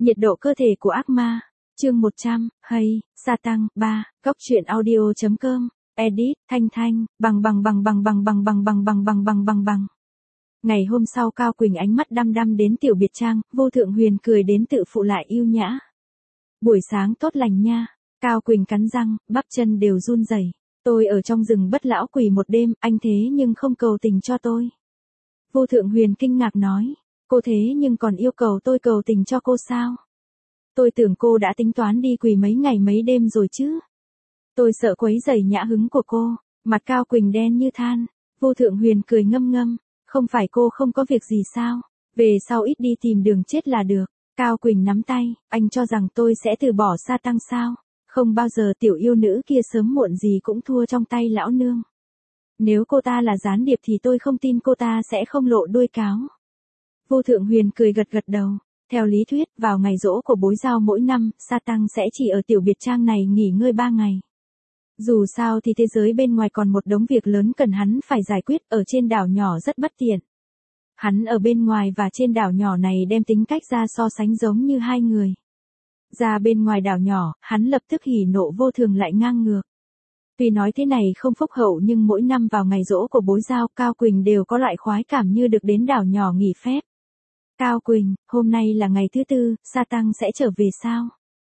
Nhiệt độ cơ thể của ác ma. Chương 100, hay, sa tăng, 3, góc truyện audio.com, edit, Thanh Thanh, bằng. Ngày hôm sau Cao Quỳnh ánh mắt đăm đăm đến tiểu biệt trang, Vô Thượng Huyền cười đến tự phụ lại yêu nhã. Buổi sáng tốt lành nha. Cao Quỳnh cắn răng, bắp chân đều run rẩy. Tôi ở trong rừng bất lão quỷ một đêm, anh thế nhưng không cầu tình cho tôi. Vô Thượng Huyền kinh ngạc nói, cô thế nhưng còn yêu cầu tôi cầu tình cho cô sao? Tôi tưởng cô đã tính toán đi quỳ mấy ngày mấy đêm rồi chứ. Tôi sợ quấy rầy nhã hứng của cô. Mặt Cao Quỳnh đen như than. Vô Thượng Huyền cười ngâm ngâm, không phải cô không có việc gì sao? Về sau ít đi tìm đường chết là được. Cao Quỳnh nắm tay, anh cho rằng tôi sẽ từ bỏ sa tăng sao? Không bao giờ, tiểu yêu nữ kia sớm muộn gì cũng thua trong tay lão nương. Nếu cô ta là gián điệp thì tôi không tin cô ta sẽ không lộ đuôi cáo. Vô Thượng Huyền cười gật gật đầu. Theo lý thuyết, vào ngày giỗ của bối giao mỗi năm, sa tăng sẽ chỉ ở tiểu biệt trang này nghỉ ngơi 3 ngày. Dù sao thì thế giới bên ngoài còn một đống việc lớn cần hắn phải giải quyết, ở trên đảo nhỏ rất bất tiện. Hắn ở bên ngoài và trên đảo nhỏ này đem tính cách ra so sánh giống như hai người. Ra bên ngoài đảo nhỏ, hắn lập tức hỉ nộ vô thường lại ngang ngược. Tuy nói thế này không phúc hậu nhưng mỗi năm vào ngày giỗ của bối giao, Cao Quỳnh đều có loại khoái cảm như được đến đảo nhỏ nghỉ phép. Cao Quỳnh, hôm nay là ngày thứ tư, sa tăng sẽ trở về sao?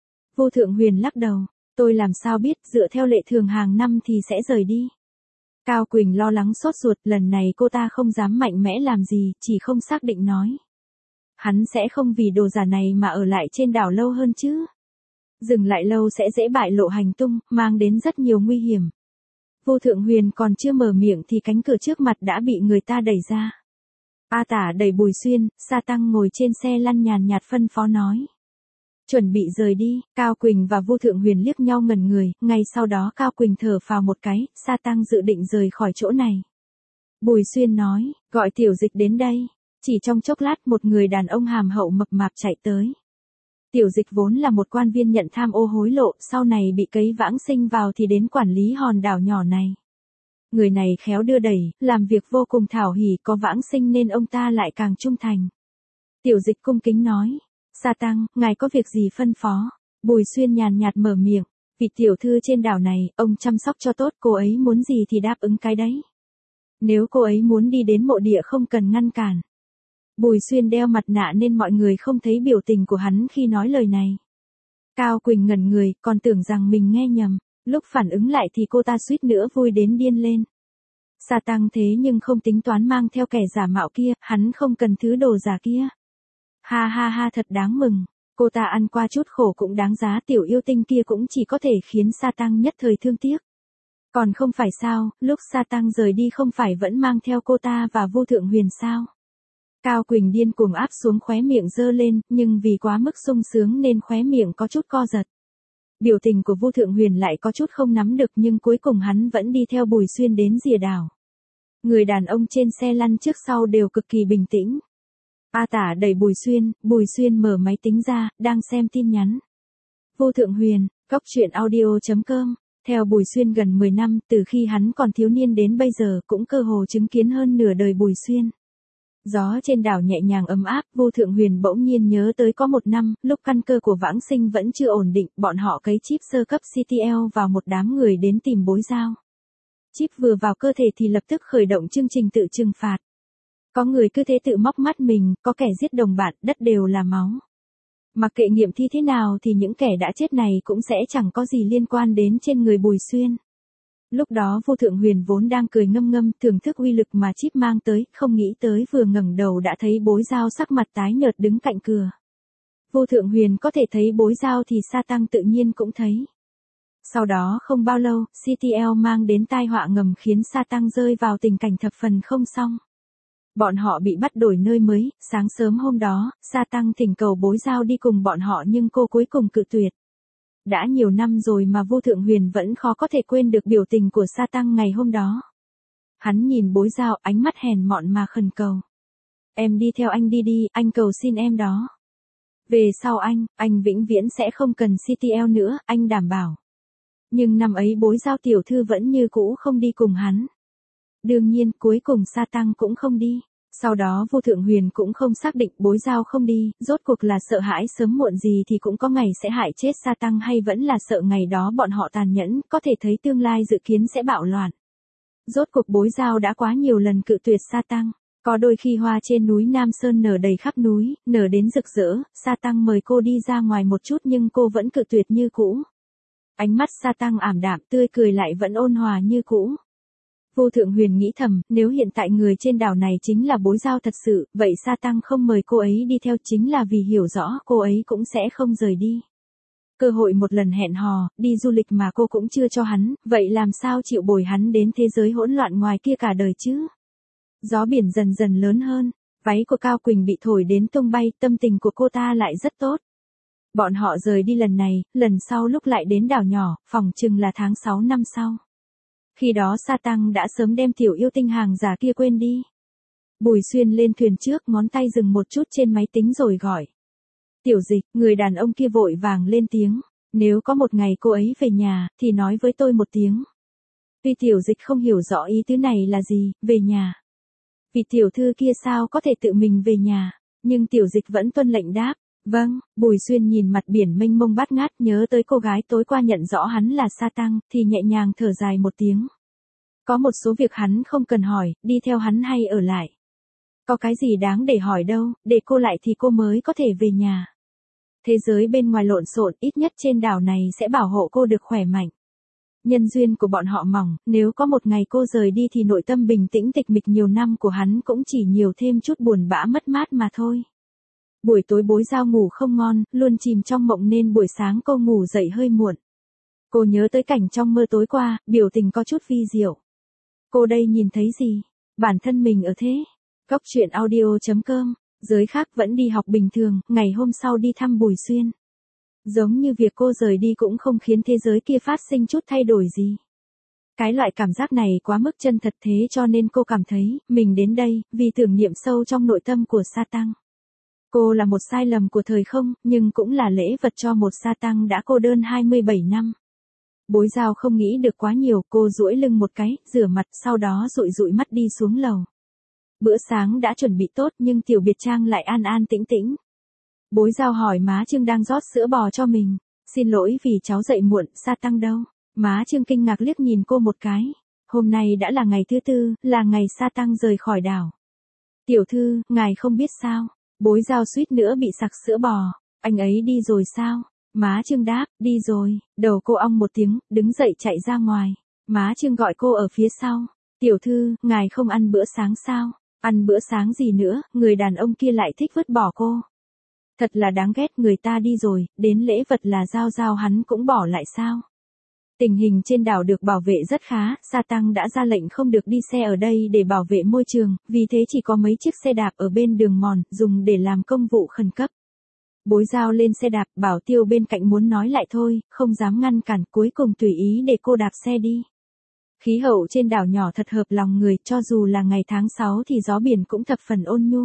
Vô Thượng Huyền lắc đầu, tôi làm sao biết, dựa theo lệ thường hàng năm thì sẽ rời đi. Cao Quỳnh lo lắng sốt ruột, lần này cô ta không dám mạnh mẽ làm gì, chỉ không xác định nói. Hắn sẽ không vì đồ giả này mà ở lại trên đảo lâu hơn chứ. Dừng lại lâu sẽ dễ bại lộ hành tung, mang đến rất nhiều nguy hiểm. Vô Thượng Huyền còn chưa mở miệng thì cánh cửa trước mặt đã bị người ta đẩy ra. A Tả đẩy Bùi Xuyên, sa tăng ngồi trên xe lăn nhàn nhạt phân phó nói. Chuẩn bị rời đi. Cao Quỳnh và Vô Thượng Huyền liếc nhau ngẩn người, ngay sau đó Cao Quỳnh thở phào một cái, sa tăng dự định rời khỏi chỗ này. Bùi Xuyên nói, gọi Tiểu Dịch đến đây. Chỉ trong chốc lát một người đàn ông hàm hậu mập mạp chạy tới. Tiểu Dịch vốn là một quan viên nhận tham ô hối lộ, sau này bị cấy vãng sinh vào thì đến quản lý hòn đảo nhỏ này. Người này khéo đưa đẩy, làm việc vô cùng thảo hỉ, có vãng sinh nên ông ta lại càng trung thành. Tiểu Dịch cung kính nói, sa tăng, ngài có việc gì phân phó? Bùi Xuyên nhàn nhạt mở miệng, vị tiểu thư trên đảo này, ông chăm sóc cho tốt, cô ấy muốn gì thì đáp ứng cái đấy. Nếu cô ấy muốn đi đến mộ địa không cần ngăn cản. Bùi Xuyên đeo mặt nạ nên mọi người không thấy biểu tình của hắn khi nói lời này. Cao Quỳnh ngẩn người, còn tưởng rằng mình nghe nhầm. Lúc phản ứng lại thì cô ta suýt nữa vui đến điên lên. Sa tăng thế nhưng không tính toán mang theo kẻ giả mạo kia, hắn không cần thứ đồ giả kia. Ha ha ha, thật đáng mừng. Cô ta ăn qua chút khổ cũng đáng giá, tiểu yêu tinh kia cũng chỉ có thể khiến sa tăng nhất thời thương tiếc. Còn không phải sao, lúc sa tăng rời đi không phải vẫn mang theo cô ta và Vô Thượng Huyền sao? Cao Quỳnh điên cuồng áp xuống khóe miệng giơ lên, nhưng vì quá mức sung sướng nên khóe miệng có chút co giật. Biểu tình của Vô Thượng Huyền lại có chút không nắm được nhưng cuối cùng hắn vẫn đi theo Bùi Xuyên đến rìa đảo. Người đàn ông trên xe lăn trước sau đều cực kỳ bình tĩnh. A Tả đẩy Bùi Xuyên mở máy tính ra, đang xem tin nhắn. Vô Thượng Huyền, góc truyện audio.com, theo Bùi Xuyên gần 10 năm, từ khi hắn còn thiếu niên đến bây giờ cũng cơ hồ chứng kiến hơn nửa đời Bùi Xuyên. Gió trên đảo nhẹ nhàng ấm áp, Vô Thượng Huyền bỗng nhiên nhớ tới có một năm, lúc căn cơ của vãng sinh vẫn chưa ổn định, bọn họ cấy chip sơ cấp CTL vào một đám người đến tìm bối giao. Chip vừa vào cơ thể thì lập tức khởi động chương trình tự trừng phạt. Có người cứ thế tự móc mắt mình, có kẻ giết đồng bạn, đất đều là máu. Mặc kệ nghiệm thi thế nào thì những kẻ đã chết này cũng sẽ chẳng có gì liên quan đến trên người Bùi Xuyên. Lúc đó Vô Thượng Huyền vốn đang cười ngâm ngâm thưởng thức uy lực mà chip mang tới, không nghĩ tới vừa ngẩng đầu đã thấy bối giao sắc mặt tái nhợt đứng cạnh cửa. Vô Thượng Huyền có thể thấy bối giao thì sa tăng tự nhiên cũng thấy. Sau đó không bao lâu, CTL mang đến tai họa ngầm khiến sa tăng rơi vào tình cảnh thập phần không xong. Bọn họ bị bắt đổi nơi mới, sáng sớm hôm đó, sa tăng thỉnh cầu bối giao đi cùng bọn họ nhưng cô cuối cùng cự tuyệt. Đã nhiều năm rồi mà Vô Thượng Huyền vẫn khó có thể quên được biểu tình của sa tăng ngày hôm đó. Hắn nhìn bối giao, ánh mắt hèn mọn mà khẩn cầu. Em đi theo anh đi, anh cầu xin em đó. Về sau anh vĩnh viễn sẽ không cần CTL nữa, anh đảm bảo. Nhưng năm ấy bối giao tiểu thư vẫn như cũ không đi cùng hắn. Đương nhiên, cuối cùng sa tăng cũng không đi. Sau đó Vô Thượng Huyền cũng không xác định Bối Giao không đi, rốt cuộc là sợ hãi sớm muộn gì thì cũng có ngày sẽ hại chết Sa Tăng hay vẫn là sợ ngày đó bọn họ tàn nhẫn, có thể thấy tương lai dự kiến sẽ bạo loạn. Rốt cuộc Bối Giao đã quá nhiều lần cự tuyệt Sa Tăng. Có đôi khi hoa trên núi Nam Sơn nở đầy khắp núi, nở đến rực rỡ, Sa Tăng mời cô đi ra ngoài một chút nhưng cô vẫn cự tuyệt như cũ. Ánh mắt Sa Tăng ảm đạm, tươi cười lại vẫn ôn hòa như cũ. Vô Thượng Huyền nghĩ thầm, nếu hiện tại người trên đảo này chính là Bối Giao thật sự, vậy Sa Tăng không mời cô ấy đi theo chính là vì hiểu rõ cô ấy cũng sẽ không rời đi. Cơ hội một lần hẹn hò, đi du lịch mà cô cũng chưa cho hắn, vậy làm sao chịu bồi hắn đến thế giới hỗn loạn ngoài kia cả đời chứ? Gió biển dần dần lớn hơn, váy của Cao Quỳnh bị thổi đến tung bay, tâm tình của cô ta lại rất tốt. Bọn họ rời đi lần này, lần sau lúc lại đến đảo nhỏ, phỏng chừng là tháng 6 năm sau. Khi đó Sa Tăng đã sớm đem tiểu yêu tinh hàng giả kia quên đi. Bùi Xuyên lên thuyền trước, ngón tay dừng một chút trên máy tính rồi gọi. Tiểu Dịch, người đàn ông kia vội vàng lên tiếng. Nếu có một ngày cô ấy về nhà, thì nói với tôi một tiếng. Tuy Tiểu Dịch không hiểu rõ ý tứ này là gì, về nhà. Vì tiểu thư kia sao có thể tự mình về nhà, nhưng Tiểu Dịch vẫn tuân lệnh đáp. Vâng, Bùi Xuyên nhìn mặt biển mênh mông bát ngát, nhớ tới cô gái tối qua nhận rõ hắn là Sa Tăng, thì nhẹ nhàng thở dài một tiếng. Có một số việc hắn không cần hỏi, đi theo hắn hay ở lại. Có cái gì đáng để hỏi đâu, để cô lại thì cô mới có thể về nhà. Thế giới bên ngoài lộn xộn, ít nhất trên đảo này sẽ bảo hộ cô được khỏe mạnh. Nhân duyên của bọn họ mỏng, nếu có một ngày cô rời đi thì nội tâm bình tĩnh tịch mịch nhiều năm của hắn cũng chỉ nhiều thêm chút buồn bã mất mát mà thôi. Buổi tối Bối Giao ngủ không ngon, luôn chìm trong mộng nên buổi sáng cô ngủ dậy hơi muộn. Cô nhớ tới cảnh trong mơ tối qua, biểu tình có chút vi diệu. Cô đây nhìn thấy gì? Bản thân mình ở thế. Góc truyện audio.com, giới khác vẫn đi học bình thường, ngày hôm sau đi thăm Bùi Xuyên. Giống như việc cô rời đi cũng không khiến thế giới kia phát sinh chút thay đổi gì. Cái loại cảm giác này quá mức chân thật thế cho nên cô cảm thấy, mình đến đây, vì tưởng niệm sâu trong nội tâm của Sa Tăng. Cô là một sai lầm của thời không, nhưng cũng là lễ vật cho một Sa Tăng đã cô đơn 27 năm. Bối Giao không nghĩ được quá nhiều, cô duỗi lưng một cái, rửa mặt, sau đó dụi dụi mắt đi xuống lầu. Bữa sáng đã chuẩn bị tốt nhưng Tiểu Biệt Trang lại an an tĩnh tĩnh. Bối Giao hỏi má Trương đang rót sữa bò cho mình. Xin lỗi vì cháu dậy muộn, Sa Tăng đâu? Má Trương kinh ngạc liếc nhìn cô một cái. Hôm nay đã là ngày thứ tư, là ngày Sa Tăng rời khỏi đảo. Tiểu thư, ngài không biết sao? Bối Giao suýt nữa bị sặc sữa bò. Anh ấy đi rồi sao? Má Trương đáp, đi rồi. Đầu cô ong một tiếng, đứng dậy chạy ra ngoài. Má Trương gọi cô ở phía sau. Tiểu thư, ngài không ăn bữa sáng sao? Ăn bữa sáng gì nữa, người đàn ông kia lại thích vứt bỏ cô. Thật là đáng ghét, người ta đi rồi, đến lễ vật là Giao hắn cũng bỏ lại sao? Tình hình trên đảo được bảo vệ rất khá, Sa Tăng đã ra lệnh không được đi xe ở đây để bảo vệ môi trường, vì thế chỉ có mấy chiếc xe đạp ở bên đường mòn, dùng để làm công vụ khẩn cấp. Bối Giao lên xe đạp, Bảo Tiêu bên cạnh muốn nói lại thôi, không dám ngăn cản, cuối cùng tùy ý để cô đạp xe đi. Khí hậu trên đảo nhỏ thật hợp lòng người, cho dù là ngày tháng 6 thì gió biển cũng thập phần ôn nhu.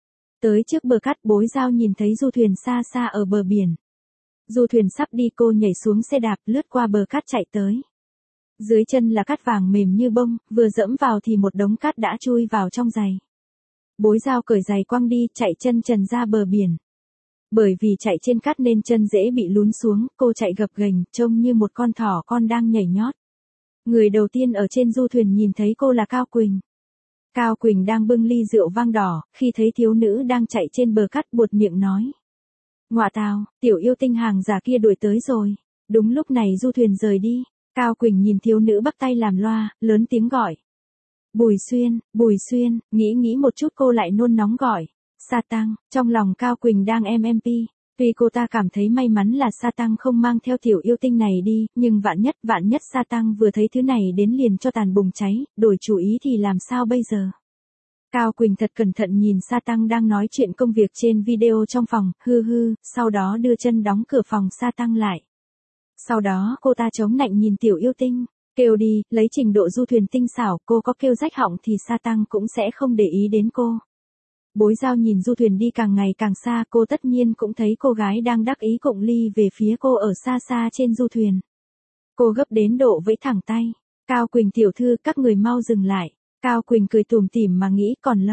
Tới trước bờ cát, Bối Giao nhìn thấy du thuyền xa xa ở bờ biển. Du thuyền sắp đi, cô nhảy xuống xe đạp, lướt qua bờ cát chạy tới. Dưới chân là cát vàng mềm như bông, vừa dẫm vào thì một đống cát đã chui vào trong giày. Bối Giao cởi giày quăng đi, chạy chân trần ra bờ biển. Bởi vì chạy trên cát nên chân dễ bị lún xuống, cô chạy gập ghềnh, trông như một con thỏ con đang nhảy nhót. Người đầu tiên ở trên du thuyền nhìn thấy cô là Cao Quỳnh. Cao Quỳnh đang bưng ly rượu vang đỏ, khi thấy thiếu nữ đang chạy trên bờ cát buột miệng nói. Ngoạ tào, tiểu yêu tinh hàng giả kia đuổi tới rồi. Đúng lúc này du thuyền rời đi. Cao Quỳnh nhìn thiếu nữ bắt tay làm loa, lớn tiếng gọi. Bùi Xuyên, nghĩ một chút cô lại nôn nóng gọi. Sa Tăng, trong lòng Cao Quỳnh đang MMP. Tuy cô ta cảm thấy may mắn là Sa Tăng không mang theo tiểu yêu tinh này đi, nhưng vạn nhất Sa Tăng vừa thấy thứ này đến liền cho tàn bùng cháy, đổi chủ ý thì làm sao bây giờ? Cao Quỳnh thật cẩn thận nhìn Sa Tăng đang nói chuyện công việc trên video trong phòng, sau đó đưa chân đóng cửa phòng Sa Tăng lại. Sau đó cô ta chống nạnh nhìn tiểu yêu tinh, kêu đi, lấy trình độ du thuyền tinh xảo, cô có kêu rách họng thì Sa Tăng cũng sẽ không để ý đến cô. Bối Giao nhìn du thuyền đi càng ngày càng xa, cô tất nhiên cũng thấy cô gái đang đắc ý cụng ly về phía cô ở xa xa trên du thuyền. Cô gấp đến độ vẫy thẳng tay. Cao Quỳnh tiểu thư, các người mau dừng lại. Cao Quỳnh cười tủm tỉm mà nghĩ còn lâu.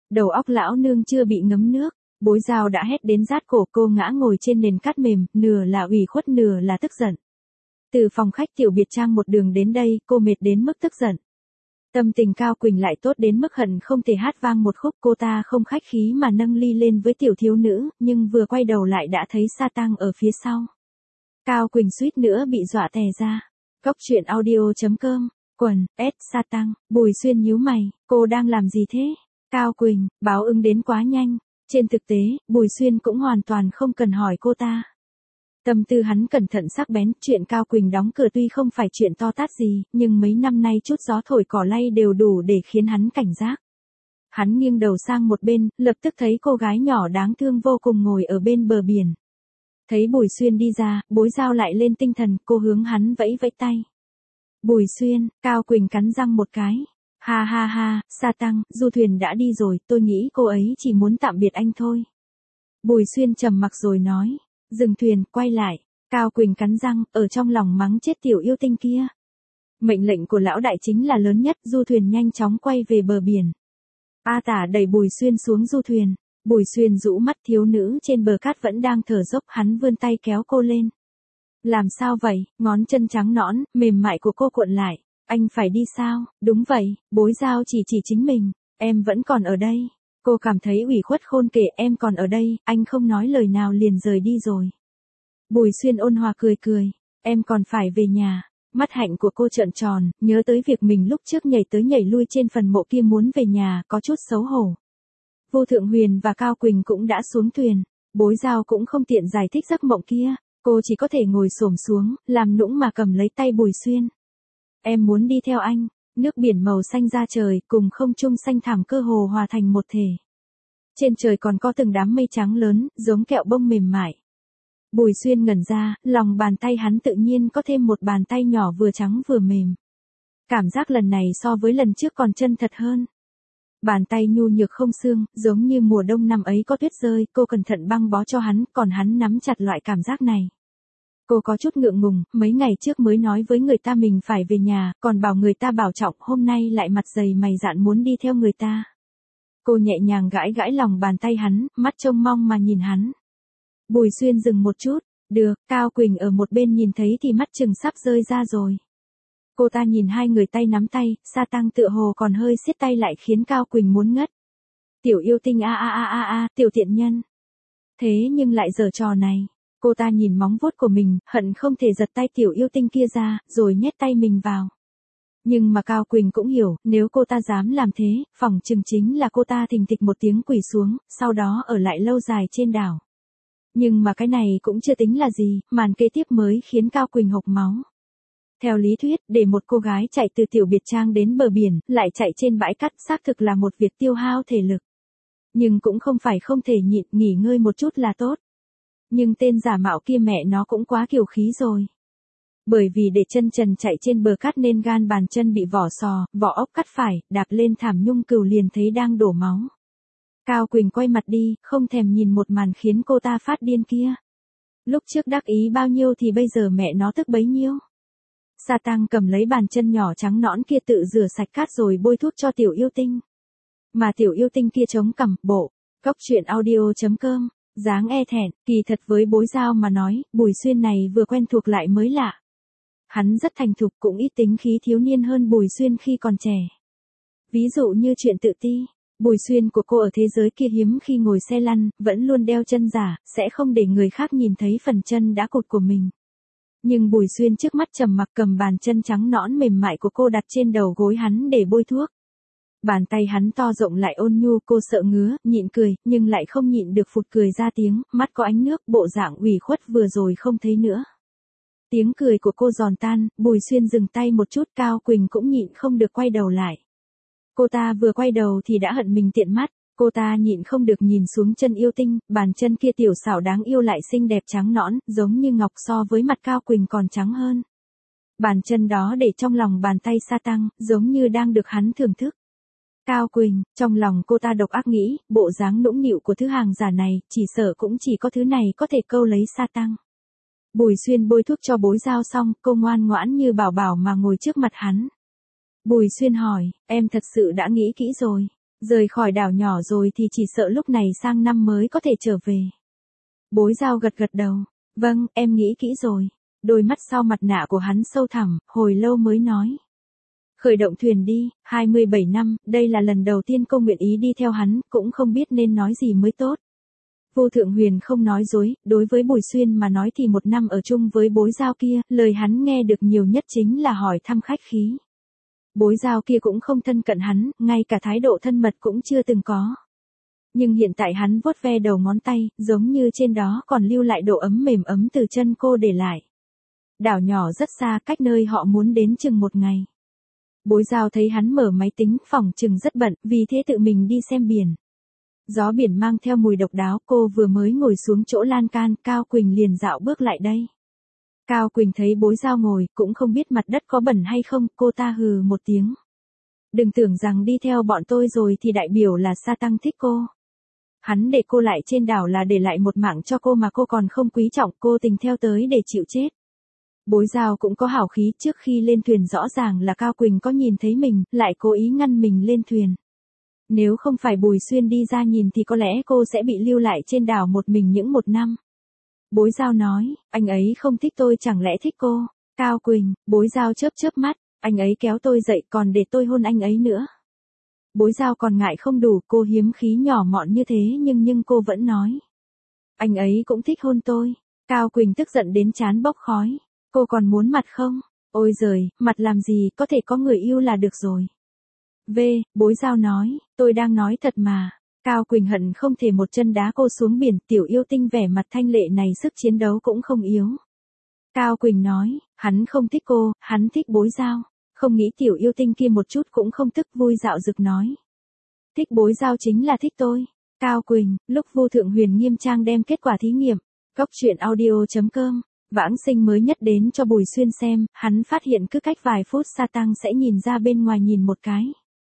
Đầu óc lão nương chưa bị ngấm nước, Bối Giao đã hét đến rát cổ, cô ngã ngồi trên nền cát mềm, nửa là ủy khuất nửa là tức giận. Từ phòng khách Tiểu Biệt Trang một đường đến đây, cô mệt đến mức tức giận. Tâm tình Cao Quỳnh lại tốt đến mức hận không thể hát vang một khúc, cô ta không khách khí mà nâng ly lên với tiểu thiếu nữ, nhưng vừa quay đầu lại đã thấy Sa Tăng ở phía sau. Cao Quỳnh suýt nữa bị dọa tè ra. Cốc truyện audio.com, quần, Sa Tăng, Bùi Xuyên nhíu mày, cô đang làm gì thế? Cao Quỳnh, báo ứng đến quá nhanh. Trên thực tế, Bùi Xuyên cũng hoàn toàn không cần hỏi cô ta. Tâm tư hắn cẩn thận sắc bén, chuyện Cao Quỳnh đóng cửa tuy không phải chuyện to tát gì, nhưng mấy năm nay chút gió thổi cỏ lay đều đủ để khiến hắn cảnh giác. Hắn nghiêng đầu sang một bên, lập tức thấy cô gái nhỏ đáng thương vô cùng ngồi ở bên bờ biển. Thấy Bùi Xuyên đi ra, Bối Giao lại lên tinh thần, cô hướng hắn vẫy vẫy tay. Bùi Xuyên, Cao Quỳnh cắn răng một cái. Ha ha ha, Sa Tăng, du thuyền đã đi rồi, tôi nghĩ cô ấy chỉ muốn tạm biệt anh thôi. Bùi Xuyên trầm mặc rồi nói. Dừng thuyền, quay lại. Cao Quỳnh cắn răng, ở trong lòng mắng chết tiểu yêu tinh kia. Mệnh lệnh của lão đại chính là lớn nhất, du thuyền nhanh chóng quay về bờ biển. A Tả đẩy Bùi Xuyên xuống du thuyền. Bùi Xuyên rũ mắt, thiếu nữ trên bờ cát vẫn đang thở dốc, hắn vươn tay kéo cô lên. Làm sao vậy? Ngón chân trắng nõn, mềm mại của cô cuộn lại. Anh phải đi sao? Đúng vậy, Bối Giao chỉ chính mình. Em vẫn còn ở đây. Cô cảm thấy ủy khuất khôn kể, em còn ở đây, anh không nói lời nào liền rời đi rồi. Bùi Xuyên ôn hòa cười cười. Em còn phải về nhà. Mắt hạnh của cô trợn tròn, nhớ tới việc mình lúc trước nhảy tới nhảy lui trên phần mộ kia muốn về nhà, có chút xấu hổ. Vô Thượng Huyền và Cao Quỳnh cũng đã xuống thuyền. Bối Giao cũng không tiện giải thích giấc mộng kia. Cô chỉ có thể ngồi xổm xuống, làm nũng mà cầm lấy tay Bùi Xuyên. Em muốn đi theo anh. Nước biển màu xanh da trời, cùng không trung xanh thẳm cơ hồ hòa thành một thể. Trên trời còn có từng đám mây trắng lớn, giống kẹo bông mềm mại. Bùi Xuyên ngẩn ra, lòng bàn tay hắn tự nhiên có thêm một bàn tay nhỏ vừa trắng vừa mềm. Cảm giác lần này so với lần trước còn chân thật hơn. Bàn tay nhu nhược không xương, giống như mùa đông năm ấy có tuyết rơi, cô cẩn thận băng bó cho hắn, còn hắn nắm chặt loại cảm giác này. Cô có chút ngượng ngùng, mấy ngày trước mới nói với người ta mình phải về nhà, còn bảo người ta bảo trọng, hôm nay lại mặt dày mày dạn muốn đi theo người ta. Cô nhẹ nhàng gãi gãi lòng bàn tay hắn, mắt trông mong mà nhìn hắn. Bùi Xuyên dừng một chút, được, Cao Quỳnh ở một bên nhìn thấy thì mắt chừng sắp rơi ra rồi. Cô ta nhìn hai người tay nắm tay, Sa Tăng tựa hồ còn hơi siết tay lại khiến Cao Quỳnh muốn ngất. Tiểu yêu tinh tiểu thiện nhân. Thế nhưng lại giở trò này. Cô ta nhìn móng vuốt của mình, hận không thể giật tay tiểu yêu tinh kia ra, rồi nhét tay mình vào. Nhưng mà Cao Quỳnh cũng hiểu, nếu cô ta dám làm thế, phỏng chừng chính là cô ta thình thịch một tiếng quỳ xuống, sau đó ở lại lâu dài trên đảo. Nhưng mà cái này cũng chưa tính là gì, màn kế tiếp mới khiến Cao Quỳnh hộc máu. Theo lý thuyết, để một cô gái chạy từ Tiểu Biệt Trang đến bờ biển, lại chạy trên bãi cát, xác thực là một việc tiêu hao thể lực. Nhưng cũng không phải không thể nhịn, nghỉ ngơi một chút là tốt. Nhưng tên giả mạo kia mẹ nó cũng quá kiều khí rồi. Bởi vì để chân trần chạy trên bờ cát nên gan bàn chân bị vỏ sò, vỏ ốc cắt phải, đạp lên thảm nhung cừu liền thấy đang đổ máu. Cao Quỳnh quay mặt đi, không thèm nhìn một màn khiến cô ta phát điên kia. Lúc trước đắc ý bao nhiêu thì bây giờ mẹ nó tức bấy nhiêu. Sa Tăng cầm lấy bàn chân nhỏ trắng nõn kia tự rửa sạch cát rồi bôi thuốc cho tiểu yêu tinh. Mà tiểu yêu tinh kia chống cằm, bộ. Cốc truyện audio.com, dáng e thẹn, kỳ thật với Bối Giao mà nói, Bùi Xuyên này vừa quen thuộc lại mới lạ. Hắn rất thành thục, cũng ít tính khí thiếu niên hơn Bùi Xuyên khi còn trẻ. Ví dụ như chuyện tự ti, Bùi Xuyên của cô ở thế giới kia hiếm khi ngồi xe lăn, vẫn luôn đeo chân giả, sẽ không để người khác nhìn thấy phần chân đã cụt của mình. Nhưng Bùi Xuyên trước mắt trầm mặc cầm bàn chân trắng nõn mềm mại của cô đặt trên đầu gối hắn để bôi thuốc. Bàn tay hắn to rộng lại ôn nhu, cô sợ ngứa, nhịn cười, nhưng lại không nhịn được phụt cười ra tiếng, mắt có ánh nước, bộ dạng ủy khuất vừa rồi không thấy nữa. Tiếng cười của cô giòn tan, Bùi Xuyên dừng tay một chút, Cao Quỳnh cũng nhịn không được quay đầu lại. Cô ta vừa quay đầu thì đã hận mình tiện mắt, cô ta nhịn không được nhìn xuống chân yêu tinh, bàn chân kia tiểu xảo đáng yêu lại xinh đẹp trắng nõn, giống như ngọc, so với mặt Cao Quỳnh còn trắng hơn. Bàn chân đó để trong lòng bàn tay Sa Tăng, giống như đang được hắn thưởng thức. Cao Quỳnh, trong lòng cô ta độc ác nghĩ, bộ dáng nũng nịu của thứ hàng giả này, chỉ sợ cũng chỉ có thứ này có thể câu lấy Sa Tăng. Bùi Xuyên bôi thuốc cho Bối Giao xong, cô ngoan ngoãn như bảo bảo mà ngồi trước mặt hắn. Bùi Xuyên hỏi, em thật sự đã nghĩ kỹ rồi. Rời khỏi đảo nhỏ rồi thì chỉ sợ lúc này sang năm mới có thể trở về. Bối Giao gật gật đầu. Vâng, em nghĩ kỹ rồi. Đôi mắt sau mặt nạ của hắn sâu thẳm, hồi lâu mới nói. Khởi động thuyền đi, 27 năm, đây là lần đầu tiên cô nguyện ý đi theo hắn, cũng không biết nên nói gì mới tốt. Vô Thượng Huyền không nói dối, đối với Bùi Xuyên mà nói thì một năm ở chung với Bối Giao kia, lời hắn nghe được nhiều nhất chính là hỏi thăm khách khí. Bối Giao kia cũng không thân cận hắn, ngay cả thái độ thân mật cũng chưa từng có. Nhưng hiện tại hắn vuốt ve đầu ngón tay, giống như trên đó còn lưu lại độ ấm mềm ấm từ chân cô để lại. Đảo nhỏ rất xa, cách nơi họ muốn đến chừng một ngày. Bối Giao thấy hắn mở máy tính, phỏng chừng rất bận, vì thế tự mình đi xem biển. Gió biển mang theo mùi độc đáo, cô vừa mới ngồi xuống chỗ lan can, Cao Quỳnh liền dạo bước lại đây. Cao Quỳnh thấy Bối Giao ngồi, cũng không biết mặt đất có bẩn hay không, cô ta hừ một tiếng. Đừng tưởng rằng đi theo bọn tôi rồi thì đại biểu là Sa Tăng thích cô. Hắn để cô lại trên đảo là để lại một mạng cho cô mà cô còn không quý trọng, cô tình theo tới để chịu chết. Bối Giao cũng có hảo khí, trước khi lên thuyền rõ ràng là Cao Quỳnh có nhìn thấy mình, lại cố ý ngăn mình lên thuyền. Nếu không phải Bùi Xuyên đi ra nhìn thì có lẽ cô sẽ bị lưu lại trên đảo một mình những một năm. Bối Giao nói, anh ấy không thích tôi chẳng lẽ thích cô? Cao Quỳnh, Bối Giao chớp chớp mắt, anh ấy kéo tôi dậy còn để tôi hôn anh ấy nữa. Bối Giao còn ngại không đủ, cô hiếm khí nhỏ mọn như thế nhưng cô vẫn nói. Anh ấy cũng thích hôn tôi. Cao Quỳnh tức giận đến trán bốc khói. Cô còn muốn mặt không? Ôi giời, mặt làm gì, có thể có người yêu là được rồi. Bối Giao nói, tôi đang nói thật mà. Cao Quỳnh hận không thể một chân đá cô xuống biển, tiểu yêu tinh vẻ mặt thanh lệ này sức chiến đấu cũng không yếu. Cao Quỳnh nói, hắn không thích cô, hắn thích Bối Giao. Không nghĩ tiểu yêu tinh kia một chút cũng không tức, vui dạo rực nói. Thích Bối Giao chính là thích tôi. Cao Quỳnh, lúc Vô Thượng Huyền nghiêm trang đem kết quả thí nghiệm. Cốc truyện audio.com. Vãng sinh mới nhất đến cho Bùi Xuyên xem, hắn phát hiện cứ cách vài phút Sa Tăng sẽ nhìn ra bên ngoài nhìn một cái.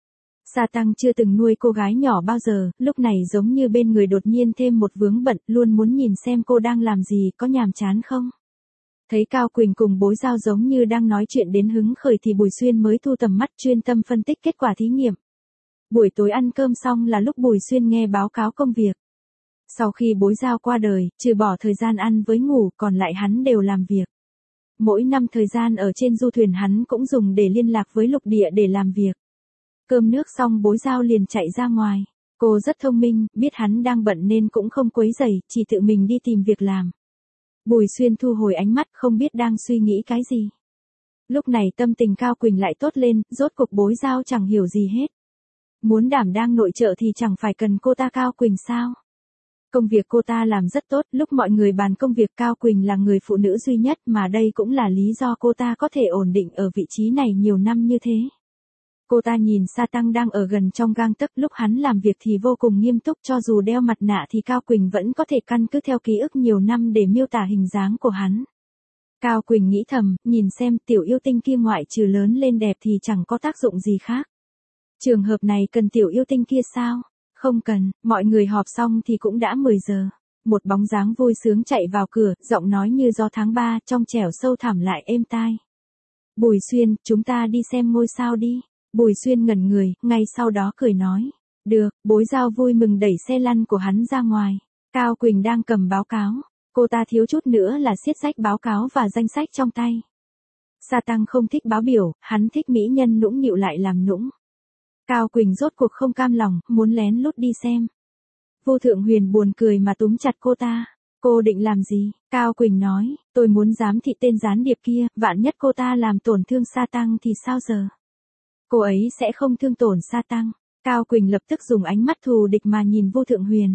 Sa Tăng chưa từng nuôi cô gái nhỏ bao giờ, lúc này giống như bên người đột nhiên thêm một vướng bận, luôn muốn nhìn xem cô đang làm gì, có nhàm chán không. Thấy Cao Quỳnh cùng Bối Giao giống như đang nói chuyện đến hứng khởi thì Bùi Xuyên mới thu tầm mắt chuyên tâm phân tích kết quả thí nghiệm. Buổi tối ăn cơm xong là lúc Bùi Xuyên nghe báo cáo công việc. Sau khi Bối Giao qua đời, trừ bỏ thời gian ăn với ngủ, còn lại hắn đều làm việc. Mỗi năm thời gian ở trên du thuyền hắn cũng dùng để liên lạc với lục địa để làm việc. Cơm nước xong Bối Giao liền chạy ra ngoài. Cô rất thông minh, biết hắn đang bận nên cũng không quấy rầy, chỉ tự mình đi tìm việc làm. Bùi Xuyên thu hồi ánh mắt, không biết đang suy nghĩ cái gì. Lúc này tâm tình Cao Quỳnh lại tốt lên, rốt cuộc Bối Giao chẳng hiểu gì hết. Muốn đảm đang nội trợ thì chẳng phải cần cô ta Cao Quỳnh sao? Công việc cô ta làm rất tốt, lúc mọi người bàn công việc Cao Quỳnh là người phụ nữ duy nhất mà đây cũng là lý do cô ta có thể ổn định ở vị trí này nhiều năm như thế. Cô ta nhìn Sa Tăng đang ở gần trong gang tấc, lúc hắn làm việc thì vô cùng nghiêm túc, cho dù đeo mặt nạ thì Cao Quỳnh vẫn có thể căn cứ theo ký ức nhiều năm để miêu tả hình dáng của hắn. Cao Quỳnh nghĩ thầm, nhìn xem tiểu yêu tinh kia ngoại trừ lớn lên đẹp thì chẳng có tác dụng gì khác. Trường hợp này cần tiểu yêu tinh kia sao? Không cần, mọi người họp xong thì cũng đã 10 giờ. Một bóng dáng vui sướng chạy vào cửa, giọng nói như gió tháng 3, trong trẻo sâu thẳm lại êm tai. Bùi Xuyên, chúng ta đi xem ngôi sao đi. Bùi Xuyên ngẩn người, ngay sau đó cười nói. Được, Bối Giao vui mừng đẩy xe lăn của hắn ra ngoài. Cao Quỳnh đang cầm báo cáo. Cô ta thiếu chút nữa là siết sách báo cáo và danh sách trong tay. Sa Tăng không thích báo biểu, hắn thích mỹ nhân nũng nịu lại làm nũng. Cao Quỳnh rốt cuộc không cam lòng, muốn lén lút đi xem. Vô Thượng Huyền buồn cười mà túm chặt cô ta. Cô định làm gì? Cao Quỳnh nói, tôi muốn giám thị tên gián điệp kia, vạn nhất cô ta làm tổn thương Sa Tăng thì sao giờ? Cô ấy sẽ không thương tổn Sa Tăng. Cao Quỳnh lập tức dùng ánh mắt thù địch mà nhìn Vô Thượng Huyền.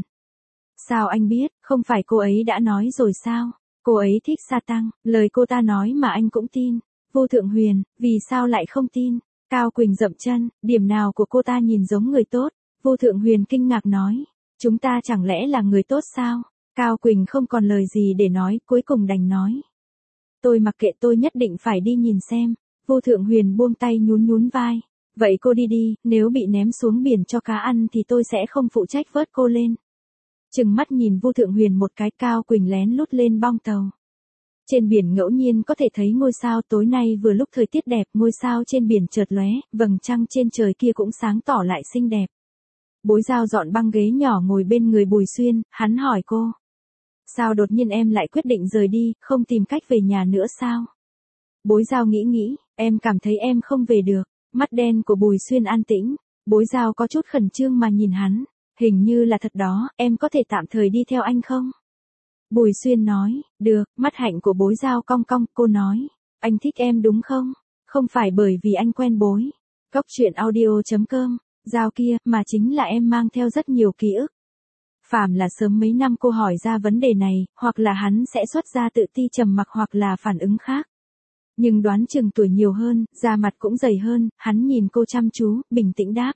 Sao anh biết, không phải cô ấy đã nói rồi sao? Cô ấy thích Sa Tăng, lời cô ta nói mà anh cũng tin. Vô Thượng Huyền, vì sao lại không tin? Cao Quỳnh dậm chân, điểm nào của cô ta nhìn giống người tốt? Vô Thượng Huyền kinh ngạc nói, chúng ta chẳng lẽ là người tốt sao? Cao Quỳnh không còn lời gì để nói, cuối cùng đành nói. Tôi mặc kệ, tôi nhất định phải đi nhìn xem. Vô Thượng Huyền buông tay nhún nhún vai. Vậy cô đi đi, nếu bị ném xuống biển cho cá ăn thì tôi sẽ không phụ trách vớt cô lên. Trừng mắt nhìn Vô Thượng Huyền một cái, Cao Quỳnh lén lút lên bong tàu. Trên biển ngẫu nhiên có thể thấy ngôi sao, tối nay vừa lúc thời tiết đẹp, ngôi sao trên biển chợt lóe, vầng trăng trên trời kia cũng sáng tỏ lại xinh đẹp. Bối Giao dọn băng ghế nhỏ ngồi bên người Bùi Xuyên, hắn hỏi cô. Sao đột nhiên em lại quyết định rời đi, không tìm cách về nhà nữa sao? Bối Giao nghĩ, em cảm thấy em không về được. Mắt đen của Bùi Xuyên an tĩnh, Bối Giao có chút khẩn trương mà nhìn hắn. Hình như là thật đó, em có thể tạm thời đi theo anh không? Bùi Xuyên nói, được, mắt hạnh của Bối Giao cong cong, cô nói. Anh thích em đúng không? Không phải bởi vì anh quen Bối. Cốc truyện audio.com, Giao kia, mà chính là em mang theo rất nhiều ký ức. Phàm là sớm mấy năm cô hỏi ra vấn đề này, hoặc là hắn sẽ xuất ra tự ti trầm mặc hoặc là phản ứng khác. Nhưng đoán chừng tuổi nhiều hơn, da mặt cũng dày hơn, hắn nhìn cô chăm chú, bình tĩnh đáp.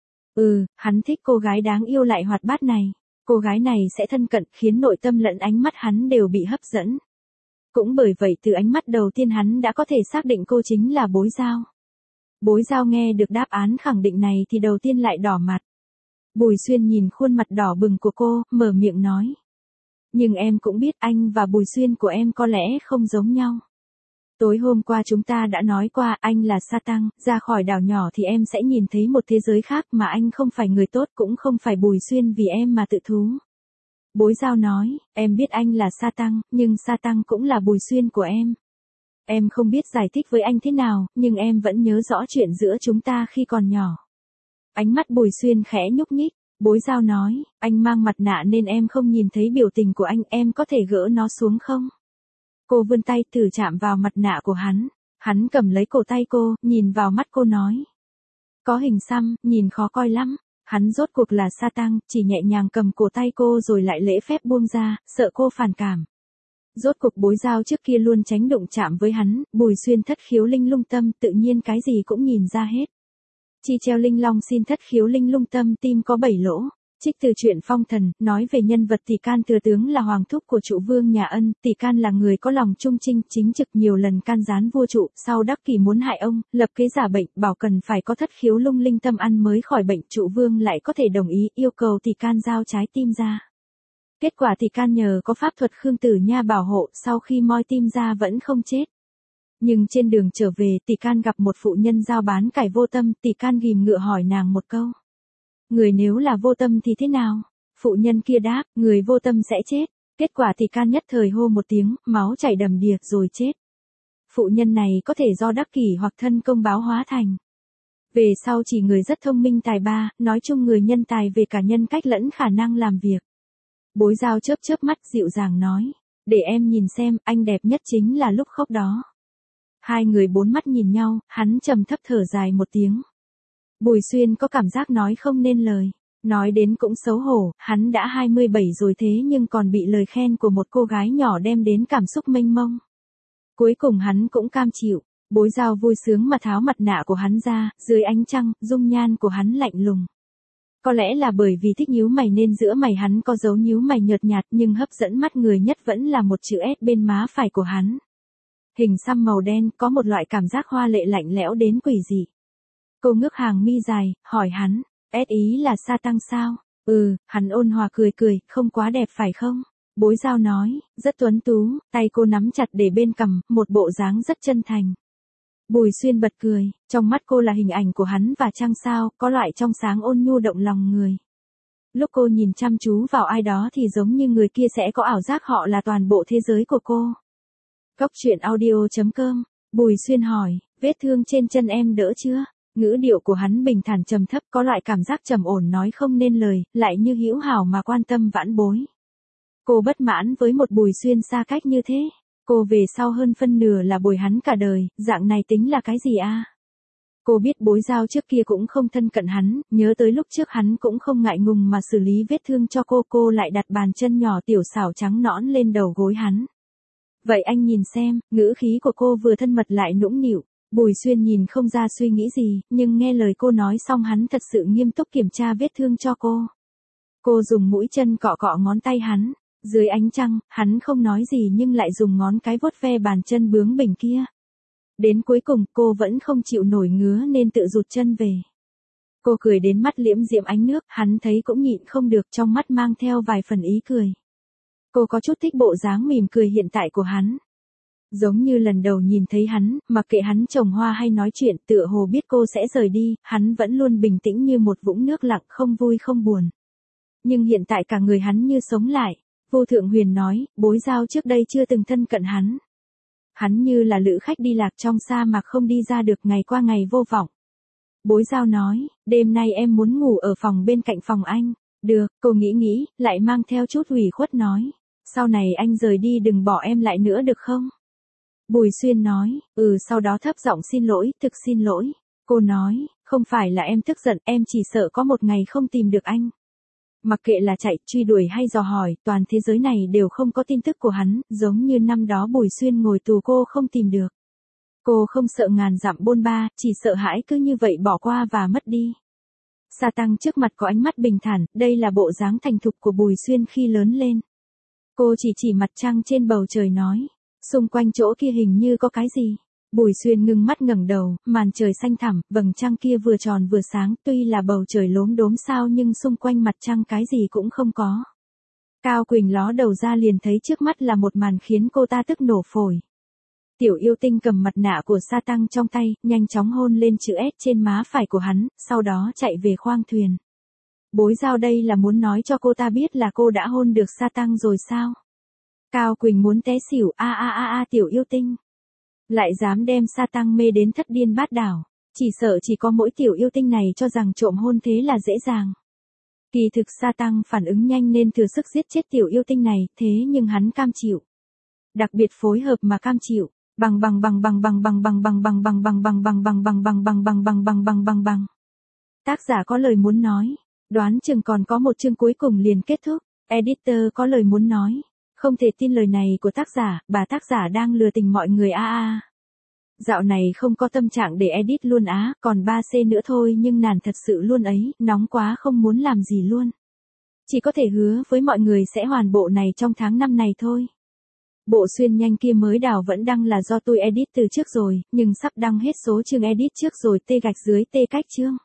Hắn thích cô gái đáng yêu lại hoạt bát này. Cô gái này sẽ thân cận, khiến nội tâm lẫn ánh mắt hắn đều bị hấp dẫn. Cũng bởi vậy từ ánh mắt đầu tiên hắn đã có thể xác định cô chính là Bối Giao. Bối Giao nghe được đáp án khẳng định này thì đầu tiên lại đỏ mặt. Bùi Xuyên nhìn khuôn mặt đỏ bừng của cô, mở miệng nói. Nhưng em cũng biết anh và Bùi Xuyên của em có lẽ không giống nhau. Tối hôm qua chúng ta đã nói qua, anh là sa tăng, ra khỏi đảo nhỏ thì em sẽ nhìn thấy một thế giới khác mà anh không phải người tốt cũng không phải Bùi Xuyên vì em mà tự thú. Bối Giao nói, em biết anh là sa tăng, nhưng sa tăng cũng là Bùi Xuyên của em. Em không biết giải thích với anh thế nào, nhưng em vẫn nhớ rõ chuyện giữa chúng ta khi còn nhỏ. Ánh mắt Bùi Xuyên khẽ nhúc nhích, Bối Giao nói, anh mang mặt nạ nên em không nhìn thấy biểu tình của anh, em có thể gỡ nó xuống không? Cô vươn tay thử chạm vào mặt nạ của hắn cầm lấy cổ tay cô, nhìn vào mắt cô nói. Có hình xăm, nhìn khó coi lắm. Hắn rốt cuộc là sa tăng, chỉ nhẹ nhàng cầm cổ tay cô rồi lại lễ phép buông ra, sợ cô phản cảm. Rốt cuộc Bối Giao trước kia luôn tránh đụng chạm với hắn, Bùi Xuyên thất khiếu linh lung tâm, tự nhiên cái gì cũng nhìn ra hết. Chi treo linh long xin thất khiếu linh lung tâm, tim có 7 lỗ. Trích từ truyện Phong Thần, nói về nhân vật Tỷ Can thừa tướng là hoàng thúc của trụ vương nhà Ân. Tỷ Can là người có lòng trung trinh, chính trực, nhiều lần can gián vua trụ, sau đắc kỷ muốn hại ông, lập kế giả bệnh, bảo cần phải có thất khiếu lung linh tâm ăn mới khỏi bệnh, trụ vương lại có thể đồng ý, yêu cầu Tỷ Can giao trái tim ra. Kết quả Tỷ Can nhờ có pháp thuật Khương Tử Nha bảo hộ, sau khi moi tim ra vẫn không chết. Nhưng trên đường trở về, Tỷ Can gặp một phụ nhân giao bán cải vô tâm, Tỷ Can ghìm ngựa hỏi nàng một câu. Người nếu là vô tâm thì thế nào? Phụ nhân kia đáp, người vô tâm sẽ chết. Kết quả Tỷ Can nhất thời hô một tiếng, máu chảy đầm đìa rồi chết. Phụ nhân này có thể do đắc kỷ hoặc thân công báo hóa thành. Về sau chỉ người rất thông minh tài ba, nói chung người nhân tài về cả nhân cách lẫn khả năng làm việc. Bối Giao chớp chớp mắt dịu dàng nói, để em nhìn xem, anh đẹp nhất chính là lúc khóc đó. Hai người bốn mắt nhìn nhau, hắn trầm thấp thở dài một tiếng. Bùi Xuyên có cảm giác nói không nên lời. Nói đến cũng xấu hổ, hắn đã 27 rồi thế nhưng còn bị lời khen của một cô gái nhỏ đem đến cảm xúc mênh mông. Cuối cùng hắn cũng cam chịu. Bối Giao vui sướng mà tháo mặt nạ của hắn ra, dưới ánh trăng, dung nhan của hắn lạnh lùng. Có lẽ là bởi vì thích nhíu mày nên giữa mày hắn có dấu nhíu mày nhợt nhạt, nhưng hấp dẫn mắt người nhất vẫn là một chữ S bên má phải của hắn. Hình xăm màu đen, có một loại cảm giác hoa lệ lạnh lẽo đến quỷ dị. Cô ngước hàng mi dài, hỏi hắn, S ý là sa tăng sao? Hắn ôn hòa cười cười, không quá đẹp phải không? Bối Giao nói, rất tuấn tú, tay cô nắm chặt để bên cằm, một bộ dáng rất chân thành. Bùi Xuyên bật cười, trong mắt cô là hình ảnh của hắn và trăng sao, có loại trong sáng ôn nhu động lòng người. Lúc cô nhìn chăm chú vào ai đó thì giống như người kia sẽ có ảo giác họ là toàn bộ thế giới của cô. Cốc truyện audio.com, Bùi Xuyên hỏi, vết thương trên chân em đỡ chưa? Ngữ điệu của hắn bình thản trầm thấp, có loại cảm giác trầm ổn nói không nên lời, lại như hữu hảo mà quan tâm vãn bối. Cô bất mãn với một Bùi Xuyên xa cách như thế. Cô về sau hơn phân nửa là bồi hắn cả đời, dạng này tính là cái gì a? Cô biết Bối Giao trước kia cũng không thân cận hắn, nhớ tới lúc trước hắn cũng không ngại ngùng mà xử lý vết thương cho cô lại đặt bàn chân nhỏ tiểu xảo trắng nõn lên đầu gối hắn. Vậy anh nhìn xem, ngữ khí của cô vừa thân mật lại nũng nịu. Bùi Xuyên nhìn không ra suy nghĩ gì, nhưng nghe lời cô nói xong hắn thật sự nghiêm túc kiểm tra vết thương cho cô. Cô dùng mũi chân cọ cọ ngón tay hắn. Dưới ánh trăng, hắn không nói gì nhưng lại dùng ngón cái vuốt ve bàn chân bướng bỉnh kia. Đến cuối cùng, cô vẫn không chịu nổi ngứa nên tự rụt chân về. Cô cười đến mắt liễm diễm ánh nước, hắn thấy cũng nhịn không được, trong mắt mang theo vài phần ý cười. Cô có chút thích bộ dáng mỉm cười hiện tại của hắn. Giống như lần đầu nhìn thấy hắn, mặc kệ hắn trồng hoa hay nói chuyện, tựa hồ biết cô sẽ rời đi, hắn vẫn luôn bình tĩnh như một vũng nước lặng, không vui không buồn. Nhưng hiện tại cả người hắn như sống lại. Vô Thượng Huyền nói, Bối Giao trước đây chưa từng thân cận hắn. Hắn như là lữ khách đi lạc trong sa mạc không đi ra được, ngày qua ngày vô vọng. Bối Giao nói, đêm nay em muốn ngủ ở phòng bên cạnh phòng anh. Được, cô nghĩ, lại mang theo chút ủy khuất nói. Sau này anh rời đi đừng bỏ em lại nữa được không? Bùi Xuyên nói, sau đó thấp giọng xin lỗi, thực xin lỗi. Cô nói, không phải là em tức giận, em chỉ sợ có một ngày không tìm được anh. Mặc kệ là chạy, truy đuổi hay dò hỏi, toàn thế giới này đều không có tin tức của hắn, giống như năm đó Bùi Xuyên ngồi tù cô không tìm được. Cô không sợ ngàn dặm bôn ba, chỉ sợ hãi cứ như vậy bỏ qua và mất đi. Sa Tăng trước mặt có ánh mắt bình thản, đây là bộ dáng thành thục của Bùi Xuyên khi lớn lên. Cô chỉ mặt trăng trên bầu trời nói, xung quanh chỗ kia hình như có cái gì. Bùi Xuyên ngưng mắt ngẩng đầu, màn trời xanh thẳm, vầng trăng kia vừa tròn vừa sáng, tuy là bầu trời lốm đốm sao nhưng xung quanh mặt trăng cái gì cũng không có. Cao Quỳnh ló đầu ra liền thấy trước mắt là một màn khiến cô ta tức nổ phổi. Tiểu yêu tinh cầm mặt nạ của Sa Tăng trong tay, nhanh chóng hôn lên chữ S trên má phải của hắn, sau đó chạy về khoang thuyền. Bối Giao đây là muốn nói cho cô ta biết là cô đã hôn được Sa Tăng rồi sao? Cao Quỳnh muốn té xỉu, tiểu yêu tinh. Lại dám đem Sa Tăng mê đến thất điên bát đảo. Chỉ sợ chỉ có mỗi tiểu yêu tinh này cho rằng trộm hôn thế là dễ dàng. Kỳ thực Sa Tăng phản ứng nhanh nên thừa sức giết chết tiểu yêu tinh này, thế nhưng hắn cam chịu. Đặc biệt phối hợp mà cam chịu. Bằng. Tác giả có lời muốn nói. Đoán chừng còn có một chương cuối cùng liền kết thúc. Editor có lời muốn nói. Không thể tin lời này của tác giả, bà tác giả đang lừa tình mọi người Dạo này không có tâm trạng để edit luôn còn 3C nữa thôi nhưng nản thật sự luôn ấy, nóng quá không muốn làm gì luôn. Chỉ có thể hứa với mọi người sẽ hoàn bộ này trong tháng 5 này thôi. Bộ xuyên nhanh kia mới đào vẫn đăng là do tôi edit từ trước rồi, nhưng sắp đăng hết số chương edit trước rồi, tê gạch dưới tê cách chương.